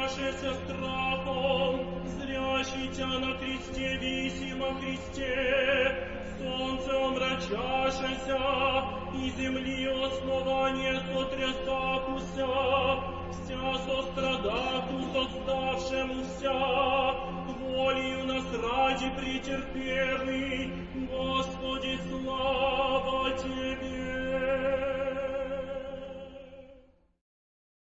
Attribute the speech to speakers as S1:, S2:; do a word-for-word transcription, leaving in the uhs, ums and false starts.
S1: боящийся страхом, зрящийся на кресте висимо Христе, солнце омрачашися, и земли основание сотрясакуся, вся сострадаку составшемуся, волею нас ради претерпевый, Господи,